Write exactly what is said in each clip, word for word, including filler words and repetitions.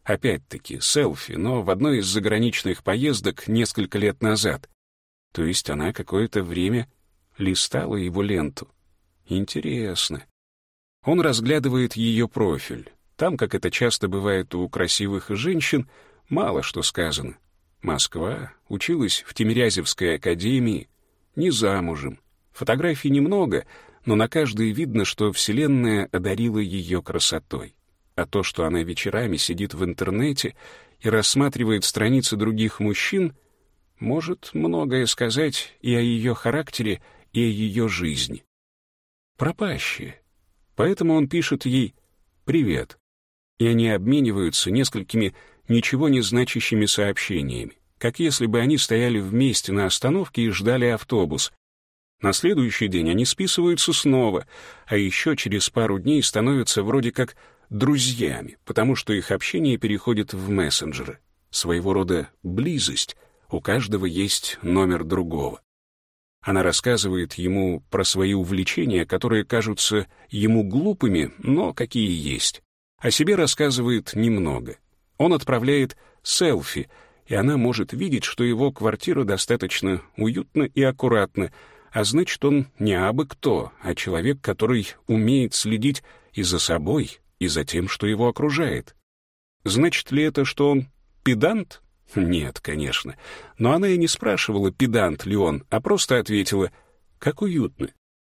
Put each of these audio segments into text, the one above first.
Опять-таки, селфи, но в одной из заграничных поездок несколько лет назад. То есть она какое-то время листала его ленту. Интересно. Он разглядывает ее профиль. Там, как это часто бывает у красивых женщин, мало что сказано. Москва, училась в Тимирязевской академии, не замужем. Фотографий немного, но на каждой видно, что Вселенная одарила ее красотой. А то, что она вечерами сидит в интернете и рассматривает страницы других мужчин, может многое сказать и о ее характере, и о ее жизни. Пропащая. Поэтому он пишет ей «Привет», и они обмениваются несколькими ничего не значащими сообщениями, как если бы они стояли вместе на остановке и ждали автобус. На следующий день они списываются снова, а еще через пару дней становятся вроде как друзьями, потому что их общение переходит в мессенджеры. Своего рода близость, у каждого есть номер другого. Она рассказывает ему про свои увлечения, которые кажутся ему глупыми, но какие есть. О себе рассказывает немного. Он отправляет селфи, и она может видеть, что его квартира достаточно уютна и аккуратна, а значит, он не абы кто, а человек, который умеет следить и за собой, и за тем, что его окружает. Значит ли это, что он педант? Нет, конечно. Но она и не спрашивала, педант ли он, а просто ответила, как уютно.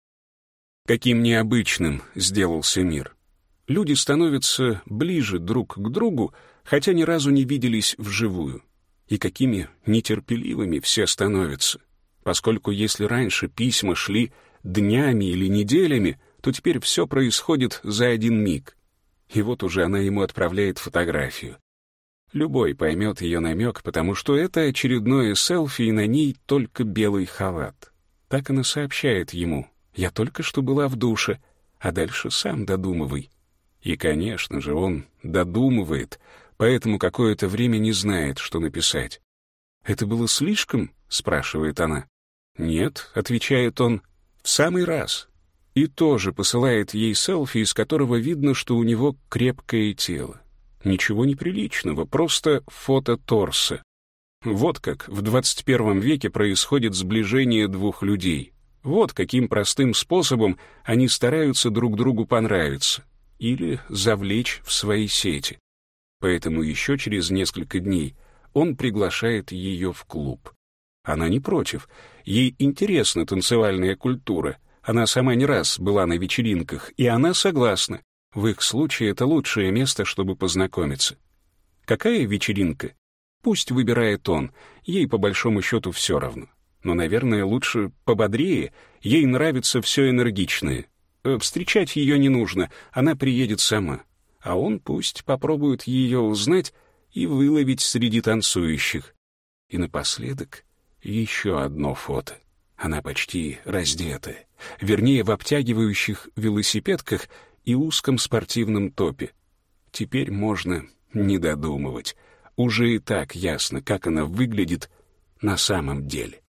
Каким необычным сделался мир. Люди становятся ближе друг к другу, хотя ни разу не виделись вживую. И какими нетерпеливыми все становятся. Поскольку если раньше письма шли днями или неделями, то теперь все происходит за один миг. И вот уже она ему отправляет фотографию. Любой поймет ее намек, потому что это очередное селфи, и на ней только белый халат. Так она сообщает ему: «Я только что была в душе, а дальше сам додумывай». И, конечно же, он додумывает, поэтому какое-то время не знает, что написать. «Это было слишком?» — спрашивает она. «Нет», — отвечает он, — «в самый раз». И тоже посылает ей селфи, из которого видно, что у него крепкое тело. Ничего неприличного, просто фото торса. Вот как в двадцать первом веке происходит сближение двух людей. Вот каким простым способом они стараются друг другу понравиться или завлечь в свои сети. Поэтому еще через несколько дней он приглашает ее в клуб. Она не против, ей интересна танцевальная культура, она сама не раз была на вечеринках, и она согласна. В их случае это лучшее место, чтобы познакомиться. Какая вечеринка? Пусть выбирает он, ей по большому счету все равно. Но, наверное, лучше пободрее, ей нравится все энергичное. Встречать ее не нужно, она приедет сама. А он пусть попробует ее узнать и выловить среди танцующих. И напоследок еще одно фото. Она почти раздетая, вернее, в обтягивающих велосипедках и узком спортивном топе. Теперь можно не додумывать. Уже и так ясно, как она выглядит на самом деле.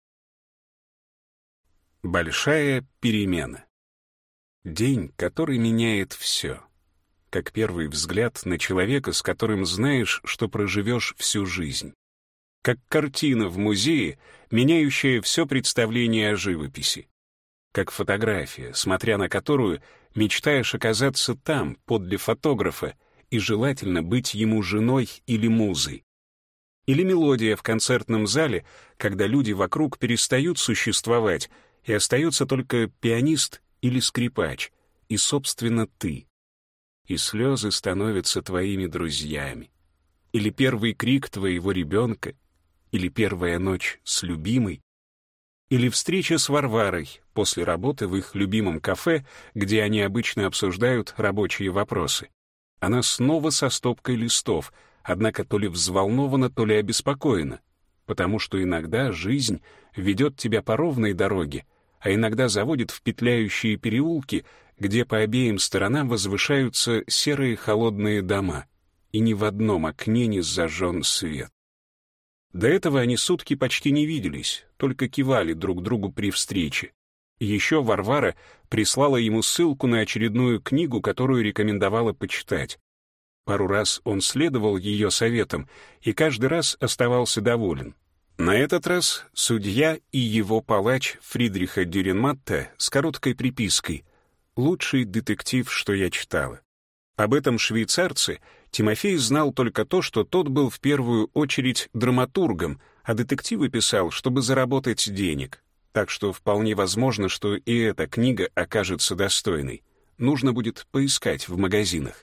Большая перемена. День, который меняет все. Как первый взгляд на человека, с которым знаешь, что проживешь всю жизнь. Как картина в музее, меняющая все представление о живописи. Как фотография, смотря на которую мечтаешь оказаться там, подле фотографа, и желательно быть ему женой или музой. Или мелодия в концертном зале, когда люди вокруг перестают существовать, и остается только пианист или скрипач, и, собственно, ты. И слезы становятся твоими друзьями. Или первый крик твоего ребенка, или первая ночь с любимой, или встреча с Варварой после работы в их любимом кафе, где они обычно обсуждают рабочие вопросы. Она снова со стопкой листов, однако то ли взволнована, то ли обеспокоена, потому что иногда жизнь ведет тебя по ровной дороге, а иногда заводит в петляющие переулки, где по обеим сторонам возвышаются серые холодные дома, и ни в одном окне не зажжен свет. До этого они сутки почти не виделись, только кивали друг другу при встрече. И еще Варвара прислала ему ссылку на очередную книгу, которую рекомендовала почитать. Пару раз он следовал ее советам и каждый раз оставался доволен. На этот раз судья и его палач Фридриха Дюренматта с короткой припиской «Лучший детектив, что я читала». Об этом швейцарце Тимофей знал только то, что тот был в первую очередь драматургом, а детективы писал, чтобы заработать денег. Так что вполне возможно, что и эта книга окажется достойной. Нужно будет поискать в магазинах.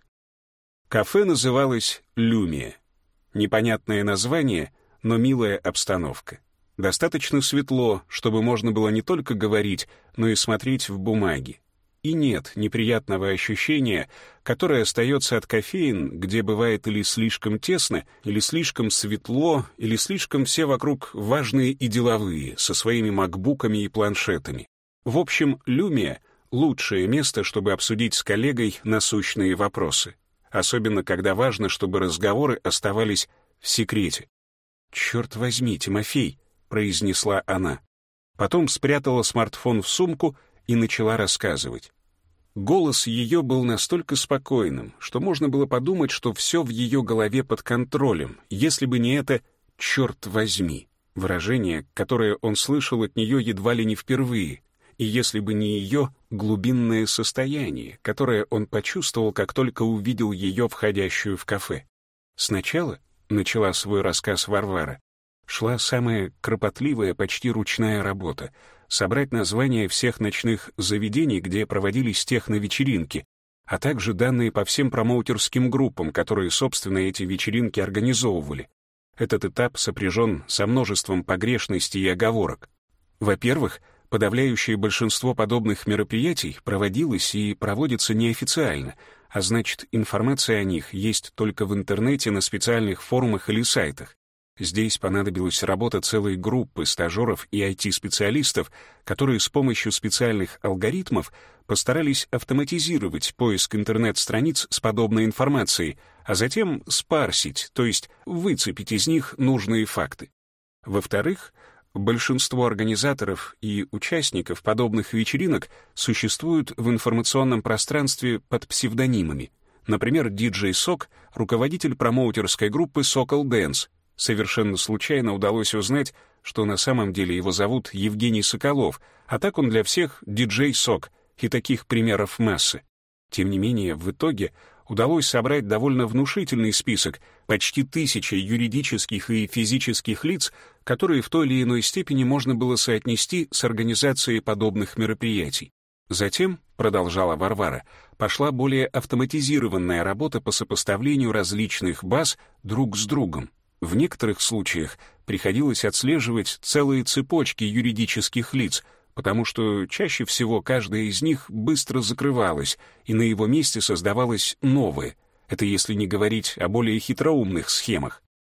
Кафе называлось «Люмия». Непонятное название, но милая обстановка. Достаточно светло, чтобы можно было не только говорить, но и смотреть в бумаги. И нет неприятного ощущения, которое остается от кофеен, где бывает или слишком тесно, или слишком светло, или слишком все вокруг важные и деловые, со своими макбуками и планшетами. В общем, Люмия — лучшее место, чтобы обсудить с коллегой насущные вопросы. Особенно, когда важно, чтобы разговоры оставались в секрете. «Черт возьми, Тимофей», — произнесла она. Потом спрятала смартфон в сумку и начала рассказывать. Голос ее был настолько спокойным, что можно было подумать, что все в ее голове под контролем, если бы не это «черт возьми», выражение, которое он слышал от нее едва ли не впервые, и если бы не ее глубинное состояние, которое он почувствовал, как только увидел ее входящую в кафе. Сначала, начала свой рассказ Варвара, шла самая кропотливая, почти ручная работа — собрать названия всех ночных заведений, где проводились техно-вечеринки, а также данные по всем промоутерским группам, которые, собственно, эти вечеринки организовывали. Этот этап сопряжен со множеством погрешностей и оговорок. Во-первых, подавляющее большинство подобных мероприятий проводилось и проводится неофициально, а значит, информация о них есть только в интернете на специальных форумах или сайтах. Здесь понадобилась работа целой группы стажеров и ай ти-специалистов, которые с помощью специальных алгоритмов постарались автоматизировать поиск интернет-страниц с подобной информацией, а затем спарсить, то есть выцепить из них нужные факты. Во-вторых, большинство организаторов и участников подобных вечеринок существуют в информационном пространстве под псевдонимами. Например, диджей Сок, руководитель промоутерской группы Sokol Dance. Совершенно случайно удалось узнать, что на самом деле его зовут Евгений Соколов, а так он для всех диджей Сок, и таких примеров массы. Тем не менее, в итоге удалось собрать довольно внушительный список, почти тысяча юридических и физических лиц, которые в той или иной степени можно было соотнести с организацией подобных мероприятий. Затем, продолжала Варвара, пошла более автоматизированная работа по сопоставлению различных баз друг с другом. В некоторых случаях приходилось отслеживать целые цепочки юридических лиц, потому что чаще всего каждая из них быстро закрывалась, и на его месте создавалось новое. Это если не говорить о более хитроумных схемах.